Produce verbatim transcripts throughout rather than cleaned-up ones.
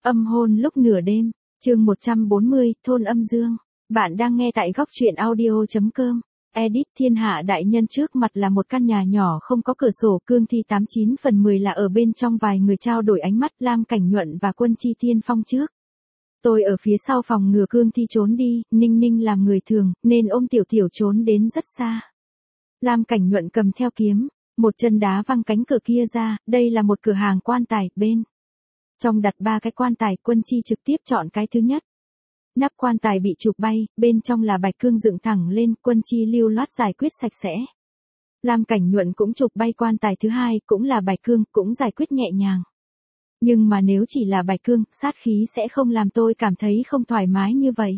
Âm hôn lúc nửa đêm, chương một trăm bốn mươi, thôn âm dương. Bạn đang nghe tại góc truyện audio.com. Edit Thiên Hạ đại nhân trước mặt là một căn nhà nhỏ không có cửa sổ, cương thi tám chín phần mười là ở bên trong, vài người trao đổi ánh mắt, Lam Cảnh Nhuận và Quân Chi tiên phong trước. Tôi ở phía sau phòng ngừa cương thi trốn đi, Ninh Ninh làm người thường, nên ôm Tiểu Tiểu trốn đến rất xa. Lam Cảnh Nhuận cầm theo kiếm, một chân đá văng cánh cửa kia ra, đây là một cửa hàng quan tài, bên trong đặt ba cái quan tài, Quân Chi trực tiếp chọn cái thứ nhất. Nắp quan tài bị chụp bay, bên trong là bạch cương dựng thẳng lên, Quân Chi lưu loát giải quyết sạch sẽ. Lam Cảnh Nhuận cũng chụp bay quan tài thứ hai, cũng là bạch cương, cũng giải quyết nhẹ nhàng. Nhưng mà nếu chỉ là bạch cương, sát khí sẽ không làm tôi cảm thấy không thoải mái như vậy.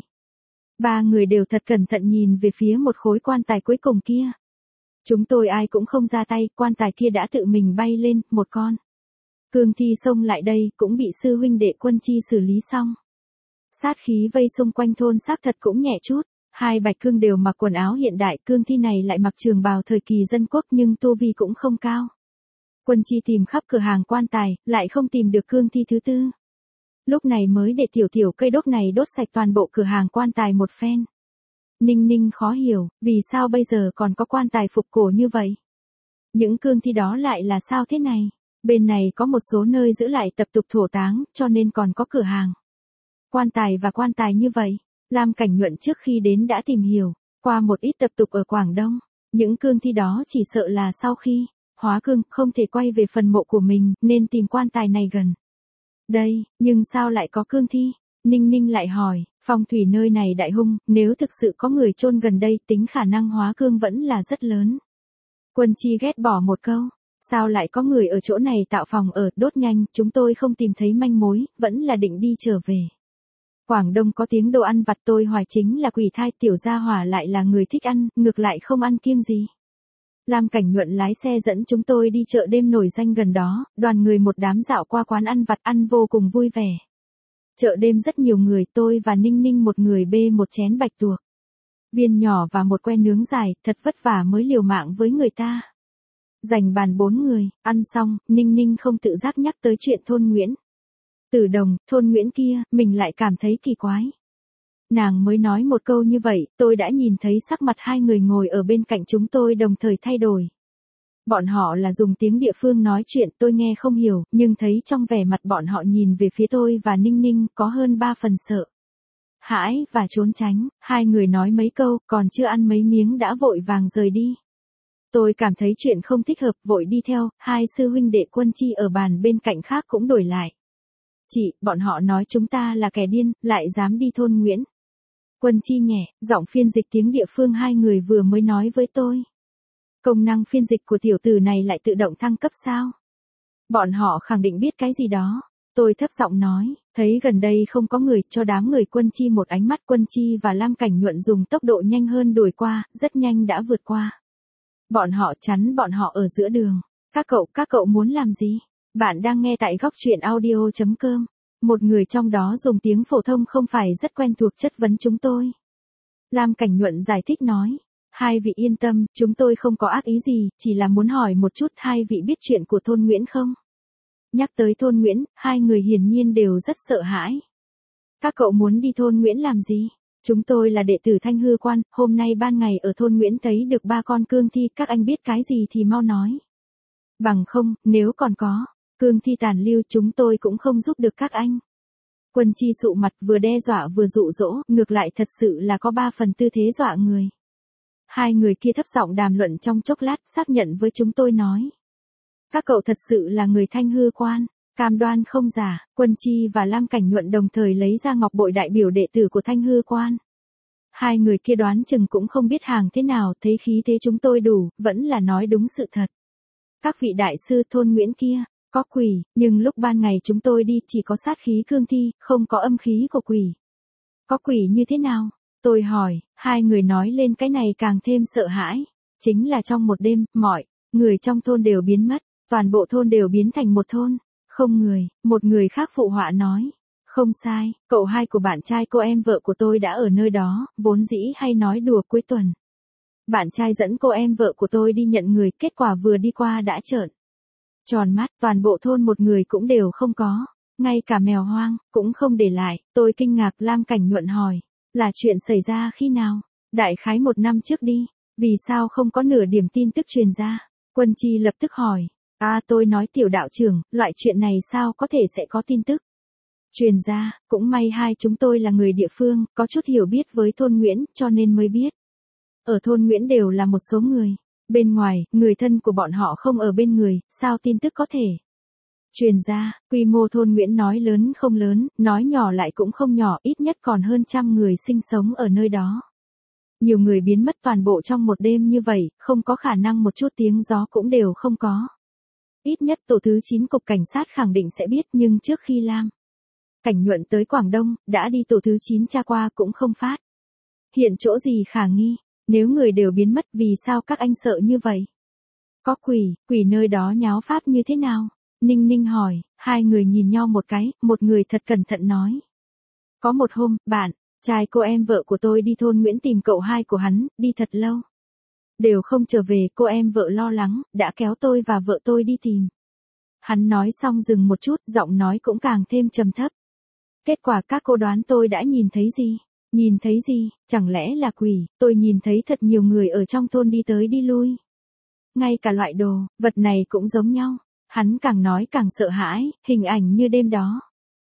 Ba người đều thật cẩn thận nhìn về phía một khối quan tài cuối cùng kia. Chúng tôi ai cũng không ra tay, quan tài kia đã tự mình bay lên, một con cương thi xông lại đây, cũng bị sư huynh đệ Quân Chi xử lý xong. Sát khí vây xung quanh thôn xác thật cũng nhẹ chút, hai bạch cương đều mặc quần áo hiện đại, cương thi này lại mặc trường bào thời kỳ dân quốc nhưng tu vi cũng không cao. Quân Chi tìm khắp cửa hàng quan tài, lại không tìm được cương thi thứ tư. Lúc này mới để tiểu tiểu cây đốt này đốt sạch toàn bộ cửa hàng quan tài một phen. Ninh Ninh khó hiểu, vì sao bây giờ còn có quan tài phục cổ như vậy? Những cương thi đó lại là sao thế này? Bên này có một số nơi giữ lại tập tục thổ táng, cho nên còn có cửa hàng quan tài và quan tài như vậy. Lam Cảnh Nhuận trước khi đến đã tìm hiểu qua một ít tập tục ở Quảng Đông. Những cương thi đó chỉ sợ là sau khi hóa cương không thể quay về phần mộ của mình, nên tìm quan tài này gần đây, nhưng sao lại có cương thi? Ninh Ninh lại hỏi, phong thủy nơi này đại hung, nếu thực sự có người chôn gần đây, tính khả năng hóa cương vẫn là rất lớn. Quân Chi ghét bỏ một câu, sao lại có người ở chỗ này tạo phòng ở, đốt nhanh, chúng tôi không tìm thấy manh mối, vẫn là định đi trở về. Quảng Đông có tiếng đồ ăn vặt, tôi hoài chính là quỷ thai, tiểu gia hỏa lại là người thích ăn, ngược lại không ăn kiêng gì. Lam Cảnh Nhuận lái xe dẫn chúng tôi đi chợ đêm nổi danh gần đó, đoàn người một đám dạo qua quán ăn vặt, ăn vô cùng vui vẻ. Chợ đêm rất nhiều người, tôi và Ninh Ninh một người bê một chén bạch tuộc viên nhỏ và một que nướng dài, thật vất vả mới liều mạng với người ta. Dành bàn bốn người, ăn xong, Ninh Ninh không tự giác nhắc tới chuyện thôn Nguyễn Tử Đồng, thôn Nguyễn kia, mình lại cảm thấy kỳ quái. Nàng mới nói một câu như vậy, tôi đã nhìn thấy sắc mặt hai người ngồi ở bên cạnh chúng tôi đồng thời thay đổi. Bọn họ là dùng tiếng địa phương nói chuyện, tôi nghe không hiểu, nhưng thấy trong vẻ mặt bọn họ nhìn về phía tôi và Ninh Ninh có hơn ba phần sợ hãi và trốn tránh. Hai người nói mấy câu, còn chưa ăn mấy miếng đã vội vàng rời đi. Tôi cảm thấy chuyện không thích hợp, vội đi theo, hai sư huynh đệ Quân Chi ở bàn bên cạnh khác cũng đổi lại. Chị, bọn họ nói chúng ta là kẻ điên, lại dám đi thôn Nguyễn. Quân Chi nhẹ, giọng phiên dịch tiếng địa phương hai người vừa mới nói với tôi. Công năng phiên dịch của tiểu tử này lại tự động thăng cấp sao? Bọn họ khẳng định biết cái gì đó. Tôi thấp giọng nói, thấy gần đây không có người, cho đám người Quân Chi một ánh mắt. Quân Chi và Lam Cảnh Nhuận dùng tốc độ nhanh hơn đuổi qua, rất nhanh đã vượt qua. Bọn họ chắn bọn họ ở giữa đường. Các cậu, các cậu muốn làm gì? Bạn đang nghe tại góc truyện audio.com. Một người trong đó dùng tiếng phổ thông không phải rất quen thuộc chất vấn chúng tôi. Lam Cảnh Nhuận giải thích nói, hai vị yên tâm, chúng tôi không có ác ý gì, chỉ là muốn hỏi một chút, hai vị biết chuyện của thôn Nguyễn không? Nhắc tới thôn Nguyễn, hai người hiển nhiên đều rất sợ hãi. Các cậu muốn đi thôn Nguyễn làm gì? Chúng tôi là đệ tử Thanh Hư Quan, hôm nay ban ngày ở thôn Nguyễn thấy được ba con cương thi, các anh biết cái gì thì mau nói. Bằng không, nếu còn có cương thi tàn lưu, chúng tôi cũng không giúp được các anh. Quân Chi sụ mặt, vừa đe dọa vừa dụ dỗ, ngược lại thật sự là có ba phần tư thế dọa người. Hai người kia thấp giọng đàm luận trong chốc lát, xác nhận với chúng tôi nói. Các cậu thật sự là người Thanh Hư Quan, cam đoan không giả. Quân Chi và Lam Cảnh Nhuận đồng thời lấy ra ngọc bội đại biểu đệ tử của Thanh Hư Quan. Hai người kia đoán chừng cũng không biết hàng thế nào, thấy khí thế chúng tôi đủ, vẫn là nói đúng sự thật. Các vị đại sư, thôn Nguyễn kia có quỷ, nhưng lúc ban ngày chúng tôi đi chỉ có sát khí cương thi, không có âm khí của quỷ. Có quỷ như thế nào? Tôi hỏi, hai người nói lên cái này càng thêm sợ hãi. Chính là trong một đêm, mọi người trong thôn đều biến mất, toàn bộ thôn đều biến thành một thôn không người. Một người khác phụ họa nói, không sai, cậu hai của bạn trai cô em vợ của tôi đã ở nơi đó, vốn dĩ hay nói đùa cuối tuần. Bạn trai dẫn cô em vợ của tôi đi nhận người, kết quả vừa đi qua đã trợn tròn mắt, toàn bộ thôn một người cũng đều không có. Ngay cả mèo hoang, cũng không để lại. Tôi kinh ngạc. Lam Cảnh Nhuận hỏi. Là chuyện xảy ra khi nào? Đại khái một năm trước đi. Vì sao không có nửa điểm tin tức truyền ra? Quân Chi lập tức hỏi. À, tôi nói tiểu đạo trưởng, loại chuyện này sao có thể sẽ có tin tức truyền ra, cũng may hai chúng tôi là người địa phương, có chút hiểu biết với thôn Nguyễn, cho nên mới biết. Ở thôn Nguyễn đều là một số người. Bên ngoài, người thân của bọn họ không ở bên người, sao tin tức có thể truyền ra? Quy mô thôn Nguyễn nói lớn không lớn, nói nhỏ lại cũng không nhỏ, ít nhất còn hơn trăm người sinh sống ở nơi đó. Nhiều người biến mất toàn bộ trong một đêm như vậy, không có khả năng một chút tiếng gió cũng đều không có. Ít nhất tổ thứ chín cục cảnh sát khẳng định sẽ biết, nhưng trước khi Lam Cảnh Nhuận tới Quảng Đông, đã đi tổ thứ chín tra qua cũng không phát hiện chỗ gì khả nghi. Nếu người đều biến mất, vì sao các anh sợ như vậy? Có quỷ, quỷ nơi đó nháo pháp như thế nào? Ninh Ninh hỏi. Hai người nhìn nhau một cái, một người thật cẩn thận nói. Có một hôm, bạn trai cô em vợ của tôi đi thôn Nguyễn tìm cậu hai của hắn, đi thật lâu đều không trở về. Cô em vợ lo lắng, đã kéo tôi và vợ tôi đi tìm. Hắn nói xong dừng một chút, giọng nói cũng càng thêm trầm thấp. Kết quả các cô đoán tôi đã nhìn thấy gì? Nhìn thấy gì? Chẳng lẽ là quỷ? Tôi nhìn thấy thật nhiều người ở trong thôn đi tới đi lui. Ngay cả loại đồ, vật này cũng giống nhau. Hắn càng nói càng sợ hãi, hình ảnh như đêm đó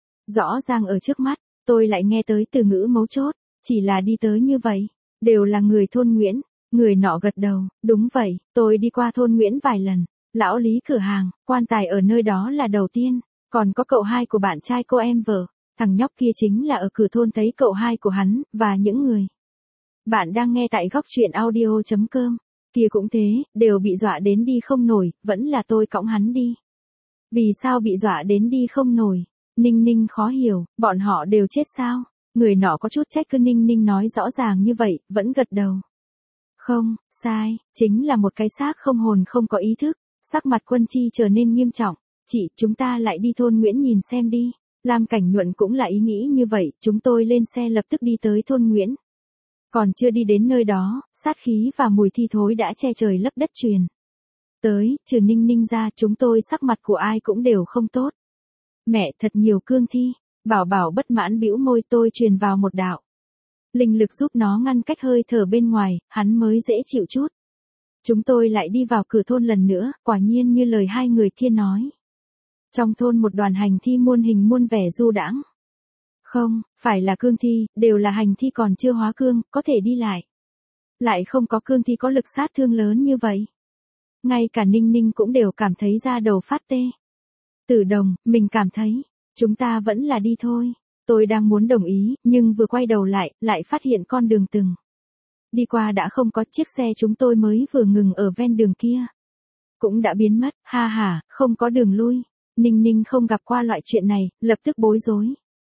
rõ ràng ở trước mắt. Tôi lại nghe tới từ ngữ mấu chốt. Chỉ là đi tới như vậy. Đều là người thôn Nguyễn. Người nọ gật đầu. Đúng vậy, tôi đi qua thôn Nguyễn vài lần. Lão Lý cửa hàng, quan tài ở nơi đó là đầu tiên. Còn có cậu hai của bạn trai cô em vợ. Thằng nhóc kia chính là ở cửa thôn thấy cậu hai của hắn, và những người. Bạn đang nghe tại góc truyện audio chấm com. Kia cũng thế, đều bị dọa đến đi không nổi, vẫn là tôi cõng hắn đi. Vì sao bị dọa đến đi không nổi? Ninh Ninh khó hiểu, bọn họ đều chết sao? Người nọ có chút trách cứ Ninh Ninh nói rõ ràng như vậy, vẫn gật đầu. Không, sai, chính là một cái xác không hồn không có ý thức. Sắc mặt Quân Chi trở nên nghiêm trọng. Chị, chúng ta lại đi thôn Nguyễn nhìn xem đi. Lam Cảnh Nhuận cũng là ý nghĩ như vậy, chúng tôi lên xe lập tức đi tới thôn Nguyễn. Còn chưa đi đến nơi đó, sát khí và mùi thi thối đã che trời lấp đất truyền tới. Trừ Ninh Ninh ra, chúng tôi sắc mặt của ai cũng đều không tốt. Mẹ, thật nhiều cương thi. Bảo Bảo bất mãn bĩu môi. Tôi truyền vào một đạo linh lực giúp nó ngăn cách hơi thở bên ngoài, hắn mới dễ chịu chút. Chúng tôi lại đi vào cửa thôn lần nữa, quả nhiên như lời hai người kia nói. Trong thôn một đoàn hành thi muôn hình muôn vẻ du đãng. Không, phải là cương thi, đều là hành thi còn chưa hóa cương, có thể đi lại. Lại không có cương thi có lực sát thương lớn như vậy. Ngay cả Ninh Ninh cũng đều cảm thấy da đầu phát tê. Tử Đồng, mình cảm thấy, chúng ta vẫn là đi thôi. Tôi đang muốn đồng ý, nhưng vừa quay đầu lại, lại phát hiện con đường từng đi qua đã không có. Chiếc xe chúng tôi mới vừa ngừng ở ven đường kia cũng đã biến mất. Ha ha, không có đường lui. Ninh Ninh không gặp qua loại chuyện này, lập tức bối rối.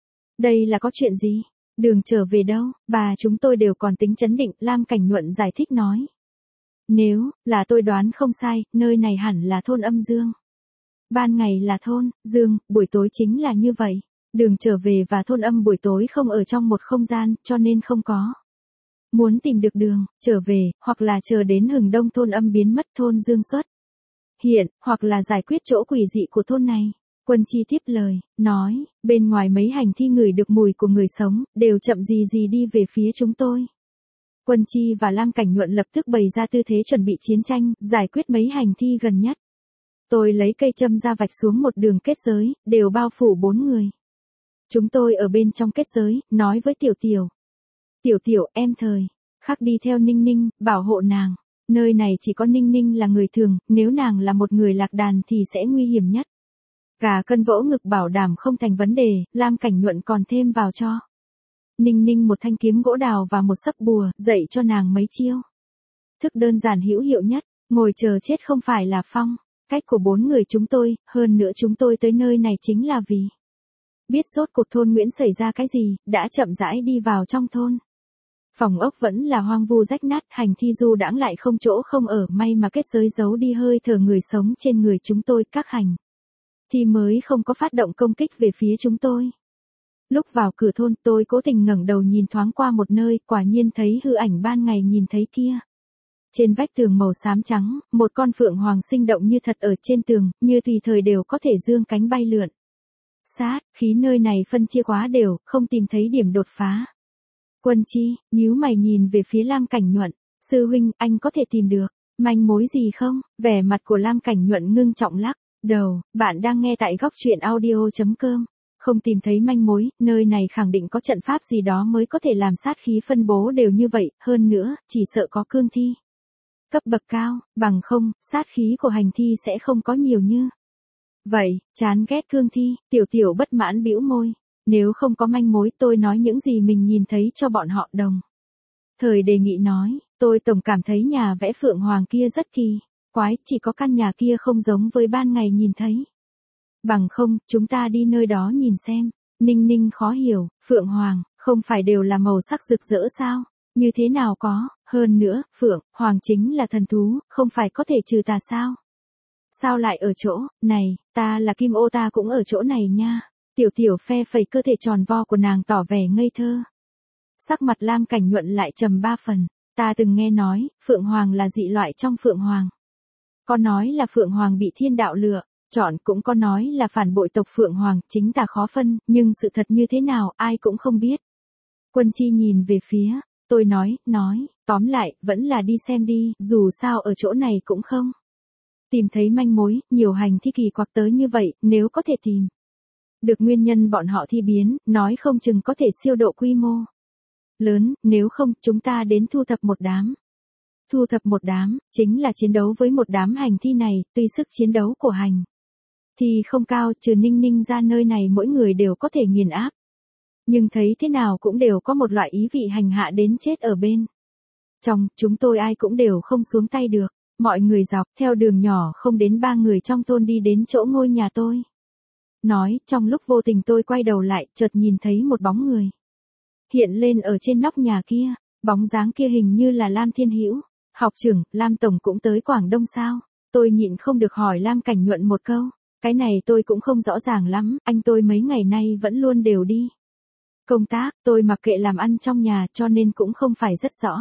Đây là có chuyện gì? Đường trở về đâu? Bà chúng tôi đều còn tính trấn định. Lam Cảnh Nhuận giải thích nói. Nếu là tôi đoán không sai, nơi này hẳn là thôn Âm Dương. Ban ngày là thôn Dương, buổi tối chính là như vậy. Đường trở về và thôn Âm buổi tối không ở trong một không gian, cho nên không có. Muốn tìm được đường trở về, hoặc là chờ đến hừng đông thôn Âm biến mất, thôn Dương xuất hiện, hoặc là giải quyết chỗ quỷ dị của thôn này. Quân Chi tiếp lời, nói, bên ngoài mấy hành thi ngửi được mùi của người sống, đều chậm gì gì đi về phía chúng tôi. Quân Chi và Lam Cảnh Nhuận lập tức bày ra tư thế chuẩn bị chiến tranh, giải quyết mấy hành thi gần nhất. Tôi lấy cây châm ra vạch xuống một đường kết giới, đều bao phủ bốn người. Chúng tôi ở bên trong kết giới, nói với Tiểu Tiểu. Tiểu Tiểu, em thời khắc đi theo Ninh Ninh, bảo hộ nàng. Nơi này chỉ có Ninh Ninh là người thường, nếu nàng là một người lạc đàn thì sẽ nguy hiểm nhất. Cả cân vỗ ngực bảo đảm không thành vấn đề. Lam Cảnh Nhuận còn thêm vào cho Ninh Ninh một thanh kiếm gỗ đào và một sấp bùa, dạy cho nàng mấy chiêu thức đơn giản hữu hiệu nhất. Ngồi chờ chết không phải là phong cách của bốn người chúng tôi, hơn nữa chúng tôi tới nơi này chính là vì biết rốt cuộc thôn Nguyễn xảy ra cái gì, đã chậm rãi đi vào trong thôn. Phòng ốc vẫn là hoang vu rách nát, hành thi du đãng lại không chỗ không ở, may mà kết giới giấu đi hơi thở người sống trên người chúng tôi. Các hành thì mới không có phát động công kích về phía chúng tôi. Lúc vào cửa thôn, tôi cố tình ngẩng đầu nhìn thoáng qua một nơi, quả nhiên thấy hư ảnh ban ngày nhìn thấy kia. Trên vách tường màu xám trắng, một con phượng hoàng sinh động như thật ở trên tường, như tùy thời đều có thể dương cánh bay lượn. Sát, khí nơi này phân chia quá đều, không tìm thấy điểm đột phá. Quân Chi, nhíu mày nhìn về phía Lam Cảnh Nhuận, sư huynh, anh có thể tìm được manh mối gì không? Vẻ mặt của Lam Cảnh Nhuận ngưng trọng lắc đầu, bạn đang nghe tại góc truyện audio.com. Không tìm thấy manh mối, nơi này khẳng định có trận pháp gì đó mới có thể làm sát khí phân bố đều như vậy, hơn nữa, chỉ sợ có cương thi cấp bậc cao, bằng không, sát khí của hành thi sẽ không có nhiều như vậy. Chán ghét cương thi, Tiểu Tiểu bất mãn bĩu môi. Nếu không có manh mối tôi nói những gì mình nhìn thấy cho bọn họ đồng. Thời đề nghị nói, tôi tổng cảm thấy nhà vẽ Phượng Hoàng kia rất kỳ quái, chỉ có căn nhà kia không giống với ban ngày nhìn thấy. Bằng không, chúng ta đi nơi đó nhìn xem. Ninh Ninh khó hiểu, Phượng Hoàng, không phải đều là màu sắc rực rỡ sao? Như thế nào có, hơn nữa, Phượng Hoàng chính là thần thú, không phải có thể trừ tà sao? Sao lại ở chỗ này, ta là Kim Ô ta cũng ở chỗ này nha. Tiểu Tiểu phe phẩy cơ thể tròn vo của nàng tỏ vẻ ngây thơ. Sắc mặt Lam Cảnh Nhuận lại trầm ba phần, ta từng nghe nói, Phượng Hoàng là dị loại trong Phượng Hoàng. Có nói là Phượng Hoàng bị thiên đạo lừa, chọn cũng có nói là phản bội tộc Phượng Hoàng, chính tà khó phân, nhưng sự thật như thế nào ai cũng không biết. Quân Chi nhìn về phía, tôi nói, nói, tóm lại, vẫn là đi xem đi, dù sao ở chỗ này cũng không tìm thấy manh mối, nhiều hành thi kỳ quặc tới như vậy, nếu có thể tìm được nguyên nhân bọn họ thi biến, nói không chừng có thể siêu độ quy mô lớn, nếu không, chúng ta đến thu thập một đám. Thu thập một đám, chính là chiến đấu với một đám hành thi này, tuy sức chiến đấu của hành thì không cao, trừ Ninh Ninh ra nơi này mỗi người đều có thể nghiền áp. Nhưng thấy thế nào cũng đều có một loại ý vị hành hạ đến chết ở bên trong, chúng tôi ai cũng đều không xuống tay được. Mọi người dọc theo đường nhỏ không đến ba người trong thôn đi đến chỗ ngôi nhà tôi. Nói, trong lúc vô tình tôi quay đầu lại, chợt nhìn thấy một bóng người hiện lên ở trên nóc nhà kia, bóng dáng kia hình như là Lam Thiên Hữu. Học trưởng, Lam Tổng cũng tới Quảng Đông sao? Tôi nhịn không được hỏi Lam Cảnh Nhuận một câu, cái này tôi cũng không rõ ràng lắm, anh tôi mấy ngày nay vẫn luôn đều đi công tác, tôi mặc kệ làm ăn trong nhà cho nên cũng không phải rất rõ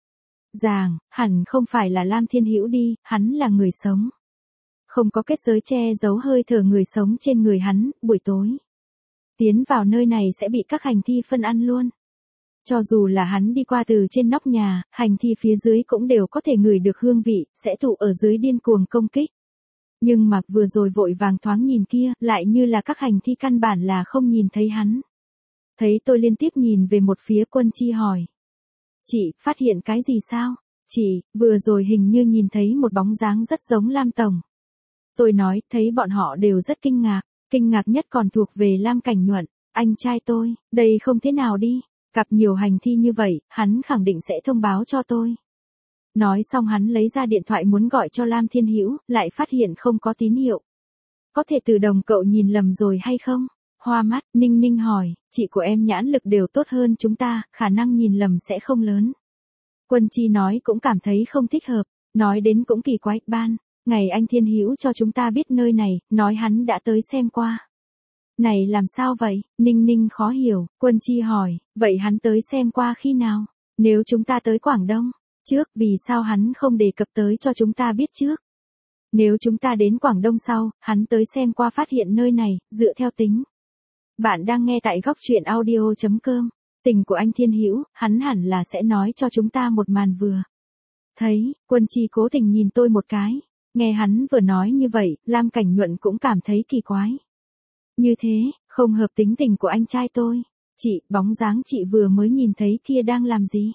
ràng, hẳn không phải là Lam Thiên Hữu đi, hắn là người sống. Không có kết giới che giấu hơi thở người sống trên người hắn, buổi tối tiến vào nơi này sẽ bị các hành thi phân ăn luôn. Cho dù là hắn đi qua từ trên nóc nhà, hành thi phía dưới cũng đều có thể ngửi được hương vị, sẽ tụ ở dưới điên cuồng công kích. Nhưng mà vừa rồi vội vàng thoáng nhìn kia, lại như là các hành thi căn bản là không nhìn thấy hắn. Thấy tôi liên tiếp nhìn về một phía Quân Chi hỏi. Chị, phát hiện cái gì sao? Chị, vừa rồi hình như nhìn thấy một bóng dáng rất giống Lam Tổng. Tôi nói, thấy bọn họ đều rất kinh ngạc, kinh ngạc nhất còn thuộc về Lam Cảnh Nhuận, anh trai tôi, đây không thế nào đi, gặp nhiều hành thi như vậy, hắn khẳng định sẽ thông báo cho tôi. Nói xong hắn lấy ra điện thoại muốn gọi cho Lam Thiên Hữu, lại phát hiện không có tín hiệu. Có thể từ đồng cậu nhìn lầm rồi hay không? Hoa mắt, Ninh Ninh hỏi, chị của em nhãn lực đều tốt hơn chúng ta, khả năng nhìn lầm sẽ không lớn. Quân Chi nói cũng cảm thấy không thích hợp, nói đến cũng kỳ quái, ban ngày anh Thiên Hữu cho chúng ta biết nơi này, nói hắn đã tới xem qua. Này làm sao vậy? Ninh Ninh khó hiểu, Quân Chi hỏi, vậy hắn tới xem qua khi nào? Nếu chúng ta tới Quảng Đông trước, vì sao hắn không đề cập tới cho chúng ta biết trước? Nếu chúng ta đến Quảng Đông sau, hắn tới xem qua phát hiện nơi này, dựa theo tính. Bạn đang nghe tại góc truyện audio.com. Tình của anh Thiên Hữu, hắn hẳn là sẽ nói cho chúng ta một màn vừa thấy. Quân Chi cố tình nhìn tôi một cái. Nghe hắn vừa nói như vậy, Lam Cảnh Nhuận cũng cảm thấy kỳ quái. Như thế, không hợp tính tình của anh trai tôi. Chị, bóng dáng chị vừa mới nhìn thấy kia đang làm gì?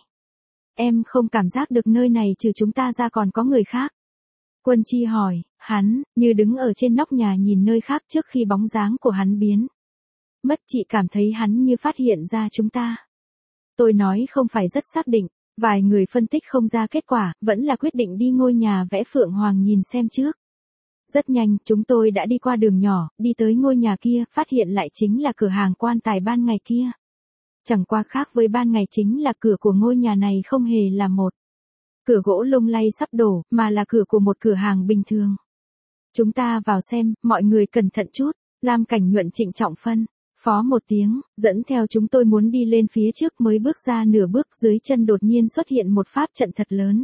Em không cảm giác được nơi này trừ chúng ta ra còn có người khác. Quân Chi hỏi, hắn, như đứng ở trên nóc nhà nhìn nơi khác trước khi bóng dáng của hắn biến mất, chị cảm thấy hắn như phát hiện ra chúng ta. Tôi nói không phải rất xác định, vài người phân tích không ra kết quả, vẫn là quyết định đi ngôi nhà vẽ Phượng Hoàng nhìn xem trước. Rất nhanh, chúng tôi đã đi qua đường nhỏ, đi tới ngôi nhà kia, phát hiện lại chính là cửa hàng quan tài ban ngày kia. Chẳng qua khác với ban ngày chính là cửa của ngôi nhà này không hề là một cửa gỗ lung lay sắp đổ, mà là cửa của một cửa hàng bình thường. Chúng ta vào xem, mọi người cẩn thận chút, Lam Cảnh Nhuận trịnh trọng phân phó một tiếng, dẫn theo chúng tôi muốn đi lên phía trước, mới bước ra nửa bước, dưới chân đột nhiên xuất hiện một pháp trận thật lớn.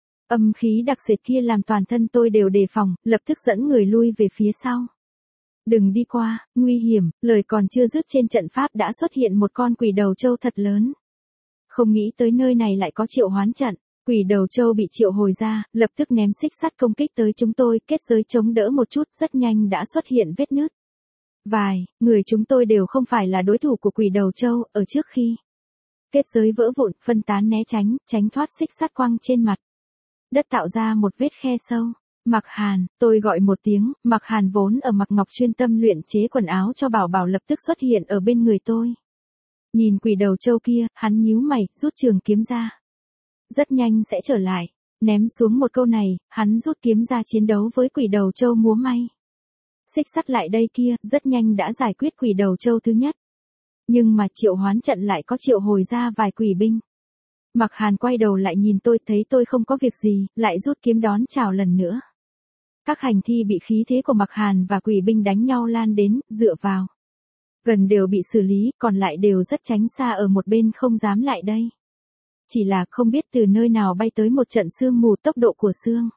Âm khí đặc sệt kia làm toàn thân tôi đều đề phòng, lập tức dẫn người lui về phía sau. Đừng đi qua, nguy hiểm, lời còn chưa dứt trên trận pháp đã xuất hiện một con quỷ đầu trâu thật lớn. Không nghĩ tới nơi này lại có triệu hoán trận, quỷ đầu trâu bị triệu hồi ra, lập tức ném xích sắt công kích tới chúng tôi, kết giới chống đỡ một chút, rất nhanh đã xuất hiện vết nứt. Vài, người chúng tôi đều không phải là đối thủ của quỷ đầu trâu, ở trước khi kết giới vỡ vụn, phân tán né tránh, tránh thoát xích sắt quăng trên mặt đất tạo ra một vết khe sâu. Mặc Hàn, tôi gọi một tiếng, Mặc Hàn vốn ở Mặc Ngọc chuyên tâm luyện chế quần áo cho Bảo Bảo lập tức xuất hiện ở bên người tôi. Nhìn quỷ đầu trâu kia, hắn nhíu mày, rút trường kiếm ra. Rất nhanh sẽ trở lại, ném xuống một câu này, hắn rút kiếm ra chiến đấu với quỷ đầu trâu múa may. Xích sắt lại đây kia, rất nhanh đã giải quyết quỷ đầu trâu thứ nhất. Nhưng mà triệu hoán trận lại có triệu hồi ra vài quỷ binh. Mặc Hàn quay đầu lại nhìn tôi, thấy tôi không có việc gì, lại rút kiếm đón chào lần nữa. Các hành thi bị khí thế của Mặc Hàn và quỷ binh đánh nhau lan đến, dựa vào gần đều bị xử lý, còn lại đều rất tránh xa ở một bên không dám lại đây. Chỉ là không biết từ nơi nào bay tới một trận sương mù, tốc độ của sương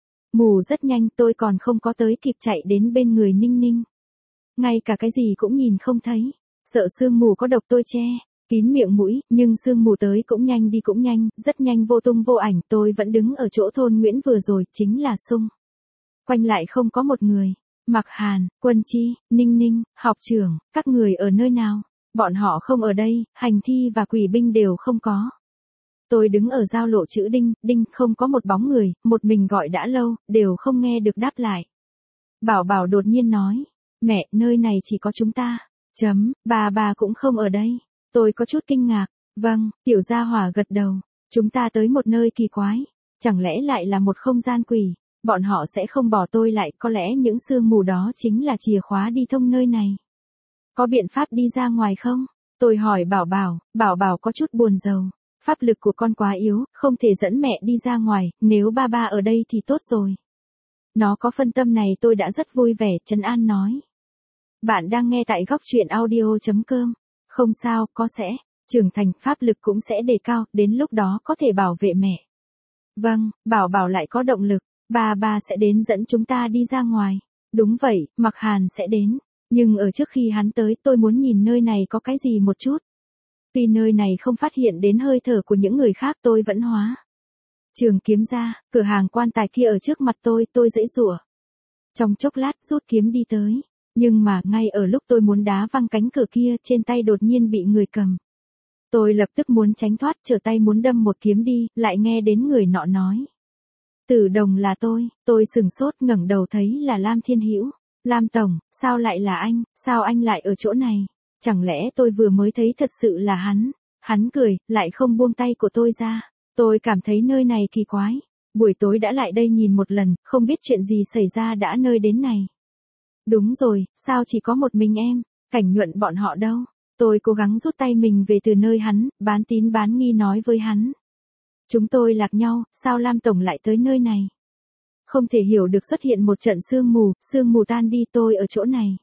mù rất nhanh, tôi còn không có tới kịp chạy đến bên người Ninh Ninh. Ngay cả cái gì cũng nhìn không thấy, sợ sương mù có độc tôi che kín miệng mũi, nhưng sương mù tới cũng nhanh đi cũng nhanh, rất nhanh vô tung vô ảnh, tôi vẫn đứng ở chỗ thôn Nguyễn vừa rồi, chính là xung quanh lại không có một người. Mặc Hàn, Quân Chi, Ninh Ninh, học trưởng, các người ở nơi nào? Bọn họ không ở đây, hành thi và quỷ binh đều không có. Tôi đứng ở giao lộ chữ Đinh, Đinh không có một bóng người, một mình gọi đã lâu, đều không nghe được đáp lại. Bảo Bảo đột nhiên nói, mẹ, nơi này chỉ có chúng ta. Chấm, bà bà cũng không ở đây. Tôi có chút kinh ngạc, vâng, tiểu gia hỏa gật đầu. Chúng ta tới một nơi kỳ quái, chẳng lẽ lại là một không gian quỷ? Bọn họ sẽ không bỏ tôi lại, có lẽ những sương mù đó chính là chìa khóa đi thông nơi này. Có biện pháp đi ra ngoài không? Tôi hỏi Bảo Bảo, Bảo Bảo có chút buồn rầu. Pháp lực của con quá yếu, không thể dẫn mẹ đi ra ngoài, nếu ba ba ở đây thì tốt rồi. Nó có phân tâm này tôi đã rất vui vẻ, trấn an nói. Bạn đang nghe tại góc truyện audio chấm com. Không sao, có sẽ, trưởng thành, pháp lực cũng sẽ đề cao, đến lúc đó có thể bảo vệ mẹ. Vâng, Bảo Bảo lại có động lực. Ba ba sẽ đến dẫn chúng ta đi ra ngoài. Đúng vậy, Mặc Hàn sẽ đến. Nhưng ở trước khi hắn tới tôi muốn nhìn nơi này có cái gì một chút. Tuy nơi này không phát hiện đến hơi thở của những người khác tôi vẫn hóa trường kiếm ra, cửa hàng quan tài kia ở trước mặt tôi, tôi giãy giụa. Trong chốc lát rút kiếm đi tới. Nhưng mà ngay ở lúc tôi muốn đá văng cánh cửa kia, trên tay đột nhiên bị người cầm. Tôi lập tức muốn tránh thoát, trở tay muốn đâm một kiếm đi, lại nghe đến người nọ nói. Tử Đồng là tôi, tôi sừng sốt ngẩng đầu thấy là Lam Thiên Hữu. Lam Tổng, sao lại là anh, sao anh lại ở chỗ này? Chẳng lẽ tôi vừa mới thấy thật sự là hắn? Hắn cười, lại không buông tay của tôi ra. Tôi cảm thấy nơi này kỳ quái. Buổi tối đã lại đây nhìn một lần, không biết chuyện gì xảy ra đã nơi đến này. Đúng rồi, sao chỉ có một mình em? Cảnh Nhuận bọn họ đâu? Tôi cố gắng rút tay mình về từ nơi hắn, bán tín bán nghi nói với hắn. Chúng tôi lạc nhau, sao Lam Tổng lại tới nơi này? Không thể hiểu được, xuất hiện một trận sương mù, sương mù tan đi, tôi ở chỗ này.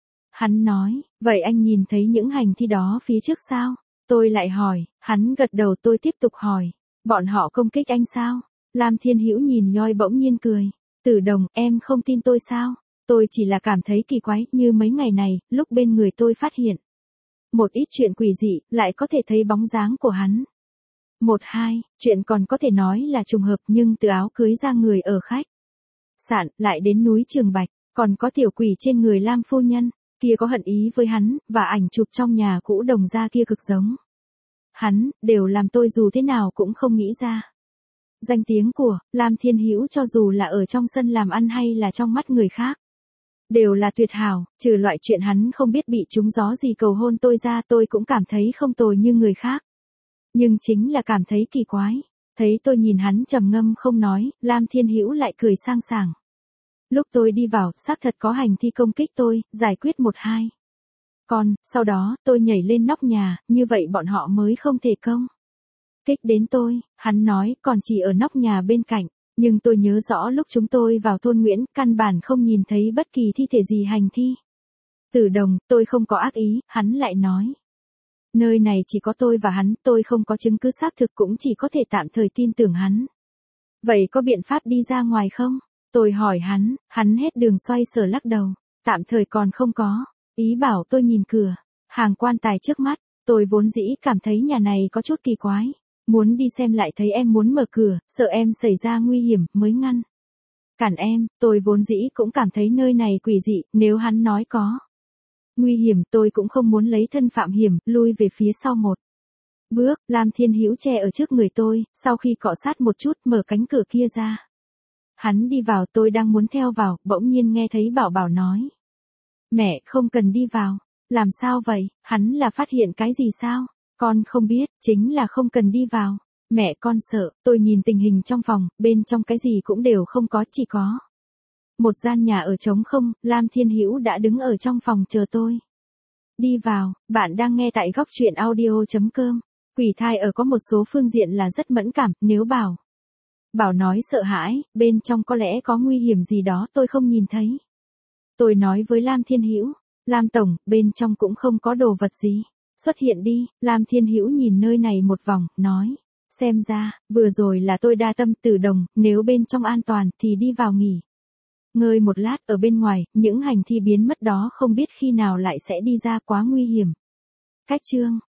Hắn nói, vậy anh nhìn thấy những hành thi đó phía trước sao? Tôi lại hỏi, hắn gật đầu, tôi tiếp tục hỏi. Bọn họ công kích anh sao? Lam Thiên Hữu nhìn nhoi bỗng nhiên cười. Tử Đồng, em không tin tôi sao? Tôi chỉ là cảm thấy kỳ quái, như mấy ngày này, lúc bên người tôi phát hiện một ít chuyện quỷ dị, lại có thể thấy bóng dáng của hắn. Một hai, chuyện còn có thể nói là trùng hợp, nhưng từ áo cưới ra người ở khách sạn, lại đến núi Trường Bạch, còn có tiểu quỷ trên người Lam phu nhân, kia có hận ý với hắn, và ảnh chụp trong nhà cũ Đồng gia kia cực giống hắn, đều làm tôi dù thế nào cũng không nghĩ ra. Danh tiếng của Lam Thiên Hữu cho dù là ở trong sân làm ăn hay là trong mắt người khác, đều là tuyệt hảo, trừ loại chuyện hắn không biết bị trúng gió gì cầu hôn tôi ra, tôi cũng cảm thấy không tồi như người khác. Nhưng chính là cảm thấy kỳ quái. Thấy tôi nhìn hắn trầm ngâm không nói, Lam Thiên Hữu lại cười sang sảng. Lúc tôi đi vào, xác thật có hành thi công kích tôi, giải quyết một hai. Còn, sau đó, tôi nhảy lên nóc nhà, như vậy bọn họ mới không thể công kích đến tôi. Hắn nói, còn chỉ ở nóc nhà bên cạnh. Nhưng tôi nhớ rõ lúc chúng tôi vào thôn Nguyễn, căn bản không nhìn thấy bất kỳ thi thể gì hành thi. Tử Đồng, tôi không có ác ý, hắn lại nói. Nơi này chỉ có tôi và hắn, tôi không có chứng cứ xác thực, cũng chỉ có thể tạm thời tin tưởng hắn. Vậy có biện pháp đi ra ngoài không? Tôi hỏi hắn, hắn hết đường xoay sở lắc đầu. Tạm thời còn không có. Ý bảo tôi nhìn cửa. Hàng quan tài trước mắt. Tôi vốn dĩ cảm thấy nhà này có chút kỳ quái. Muốn đi xem lại thấy em muốn mở cửa, sợ em xảy ra nguy hiểm, mới ngăn. Cản em, tôi vốn dĩ cũng cảm thấy nơi này quỷ dị, nếu hắn nói có nguy hiểm tôi cũng không muốn lấy thân phạm hiểm, lui về phía sau một bước. Lam Thiên Hữu che ở trước người tôi, sau khi cọ sát một chút mở cánh cửa kia ra. Hắn đi vào, tôi đang muốn theo vào, bỗng nhiên nghe thấy Bảo Bảo nói. Mẹ, không cần đi vào. Làm sao vậy, hắn là phát hiện cái gì sao? Con không biết, chính là không cần đi vào. Mẹ con sợ. Tôi nhìn tình hình trong phòng, bên trong cái gì cũng đều không có, chỉ có một gian nhà ở trống không. Lam Thiên Hữu đã đứng ở trong phòng chờ tôi. Đi vào. Bạn đang nghe tại góc truyện audio chấm com. Quỷ thai ở có một số phương diện là rất mẫn cảm, nếu bảo Bảo nói sợ hãi, bên trong có lẽ có nguy hiểm gì đó tôi không nhìn thấy. Tôi nói với Lam Thiên Hữu, Lam tổng, bên trong cũng không có đồ vật gì. Xuất hiện đi. Lam Thiên Hữu nhìn nơi này một vòng, nói, xem ra, vừa rồi là tôi đa tâm Tử Đồng, nếu bên trong an toàn thì đi vào nghỉ ngơi một lát. Ở bên ngoài, những hành thi biến mất đó không biết khi nào lại sẽ đi ra, quá nguy hiểm. Cách chương